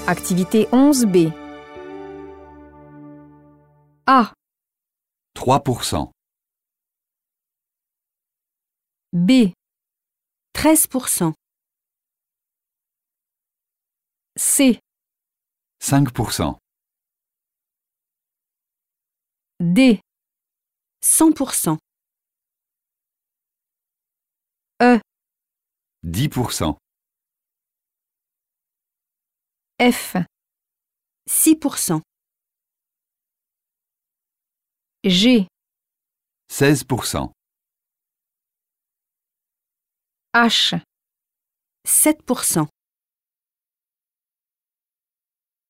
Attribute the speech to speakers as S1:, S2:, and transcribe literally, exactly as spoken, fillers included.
S1: Activité onze B. A,
S2: trois pour cent.
S1: B,
S3: treize pour cent.
S1: C,
S2: cinq pour cent.
S1: D,
S3: cent pour cent.
S1: E,
S2: dix pour cent.
S1: F,
S3: six pour cent.
S1: G,
S2: seize pour cent.
S1: H,
S3: sept pour cent.